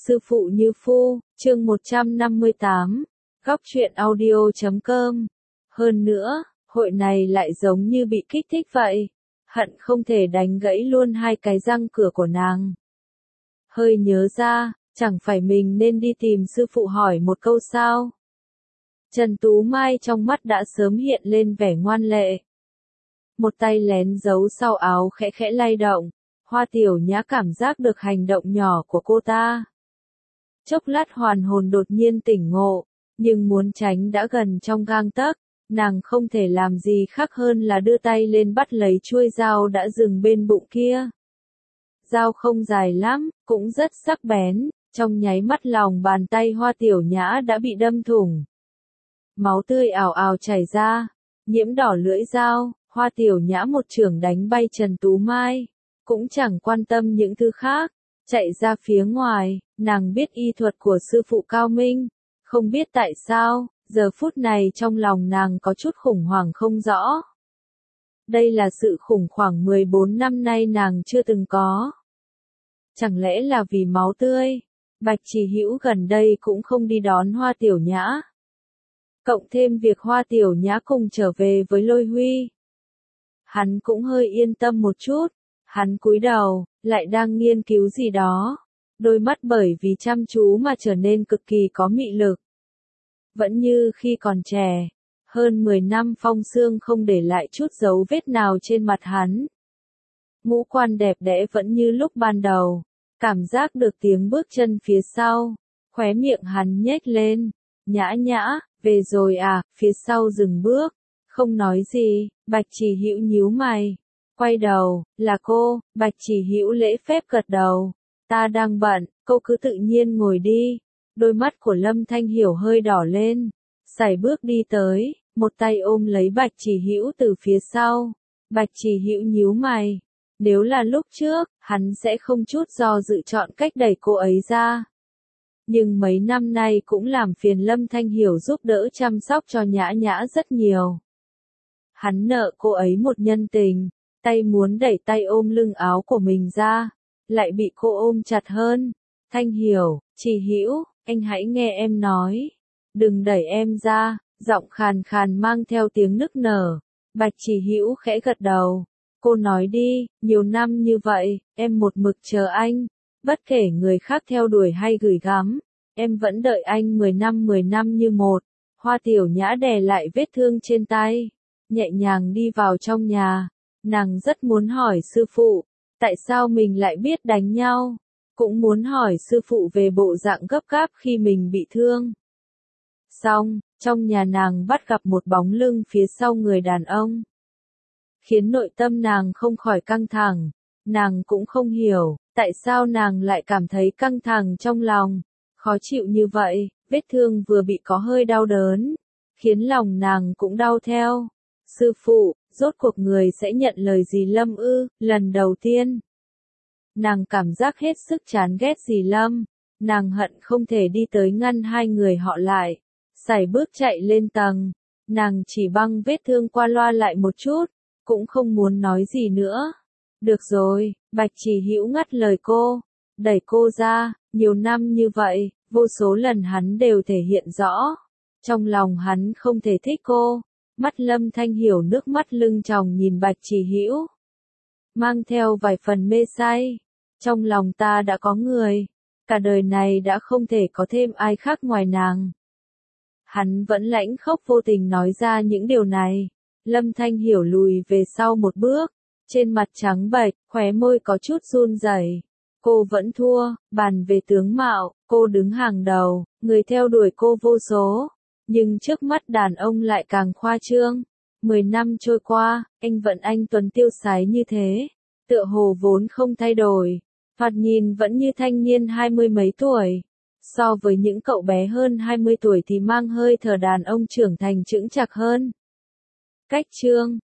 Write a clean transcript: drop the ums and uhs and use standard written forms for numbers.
Sư phụ như phu, chương 158, góc truyện audio.com. Hơn nữa, hội này lại giống như bị kích thích vậy, hận không thể đánh gãy luôn hai cái răng cửa của nàng. Hơi nhớ ra, chẳng phải mình nên đi tìm sư phụ hỏi một câu sao? Trần Tú Mai trong mắt đã sớm hiện lên vẻ ngoan lệ. Một tay lén giấu sau áo khẽ khẽ lay động, Hoa Tiểu Nhã cảm giác được hành động nhỏ của cô ta. Chốc lát hoàn hồn đột nhiên tỉnh ngộ, nhưng muốn tránh đã gần trong gang tấc, nàng không thể làm gì khác hơn là đưa tay lên bắt lấy chuôi dao đã dừng bên bụng kia. Dao không dài lắm, cũng rất sắc bén, trong nháy mắt lòng bàn tay Hoa Tiểu Nhã đã bị đâm thủng. Máu tươi ào ào chảy ra, nhiễm đỏ lưỡi dao, Hoa Tiểu Nhã một chưởng đánh bay Trần Tú Mai, cũng chẳng quan tâm những thứ khác, chạy ra phía ngoài, nàng biết y thuật của sư phụ cao minh, không biết tại sao, giờ phút này trong lòng nàng có chút khủng hoảng không rõ. Đây là sự khủng hoảng 14 năm nay nàng chưa từng có. Chẳng lẽ là vì máu tươi? Bạch Chỉ Hữu gần đây cũng không đi đón Hoa Tiểu Nhã. Cộng thêm việc Hoa Tiểu Nhã cùng trở về với Lôi Huy. Hắn cũng hơi yên tâm một chút, hắn cúi đầu, lại đang nghiên cứu gì đó. Đôi mắt bởi vì chăm chú mà trở nên cực kỳ có mị lực. Vẫn như khi còn trẻ, hơn 10 năm phong sương không để lại chút dấu vết nào trên mặt hắn. Ngũ quan đẹp đẽ vẫn như lúc ban đầu, cảm giác được tiếng bước chân phía sau, khóe miệng hắn nhếch lên, Nhã Nhã, về rồi à, phía sau dừng bước, không nói gì, Bạch Chỉ Hữu nhíu mày, quay đầu, là cô, Bạch Chỉ Hữu lễ phép gật đầu, ta đang bận, cô cứ tự nhiên ngồi đi. Đôi mắt của Lâm Thanh Hiểu hơi đỏ lên, sải bước đi tới, một tay ôm lấy Bạch Chỉ Hữu từ phía sau. Bạch Chỉ Hữu nhíu mày, nếu là lúc trước, hắn sẽ không chút do dự chọn cách đẩy cô ấy ra. Nhưng mấy năm nay cũng làm phiền Lâm Thanh Hiểu giúp đỡ chăm sóc cho Nhã Nhã rất nhiều. Hắn nợ cô ấy một nhân tình, tay muốn đẩy tay ôm lưng áo của mình ra, lại bị cô ôm chặt hơn. Thanh Hiểu, Chỉ Hữu, anh hãy nghe em nói. Đừng đẩy em ra, giọng khàn khàn mang theo tiếng nức nở. Bạch Chỉ Hữu khẽ gật đầu. Cô nói đi, nhiều năm như vậy, em một mực chờ anh. Bất kể người khác theo đuổi hay gửi gắm, em vẫn đợi anh 10 năm như một. Hoa Tiểu Nhã đè lại vết thương trên tay, nhẹ nhàng đi vào trong nhà. Nàng rất muốn hỏi sư phụ, tại sao mình lại biết đánh nhau? Cũng muốn hỏi sư phụ về bộ dạng gấp gáp khi mình bị thương. Xong, trong nhà nàng bắt gặp một bóng lưng phía sau người đàn ông. Khiến nội tâm nàng không khỏi căng thẳng, nàng cũng không hiểu, tại sao nàng lại cảm thấy căng thẳng trong lòng, khó chịu như vậy, vết thương vừa bị có hơi đau đớn, khiến lòng nàng cũng đau theo. Sư phụ, rốt cuộc người sẽ nhận lời Dì Lâm ư? Lần đầu tiên, nàng cảm giác hết sức chán ghét Dì Lâm, nàng hận không thể đi tới ngăn hai người họ lại, sải bước chạy lên tầng, nàng chỉ băng vết thương qua loa lại một chút, cũng không muốn nói gì nữa. Được rồi, Bạch Chỉ Hữu ngắt lời cô, đẩy cô ra, nhiều năm như vậy, vô số lần hắn đều thể hiện rõ, trong lòng hắn không thể thích cô. Mắt Lâm Thanh Hiểu nước mắt lưng tròng nhìn Bạch Chỉ Hữu, mang theo vài phần mê say. Trong lòng ta đã có người, cả đời này đã không thể có thêm ai khác ngoài nàng. Hắn vẫn lãnh khốc vô tình nói ra những điều này. Lâm Thanh Hiểu lùi về sau một bước, trên mặt trắng bệch, khóe môi có chút run rẩy. Cô vẫn thua, bàn về tướng mạo, cô đứng hàng đầu, người theo đuổi cô vô số. Nhưng trước mắt đàn ông lại càng khoa trương. 10 năm trôi qua, anh vẫn anh tuấn tiêu sái như thế, tựa hồ vốn không thay đổi, thoạt nhìn vẫn như thanh niên 20 mấy tuổi. So với những cậu bé hơn 20 tuổi thì mang hơi thở đàn ông trưởng thành chững chạc hơn. Cách chương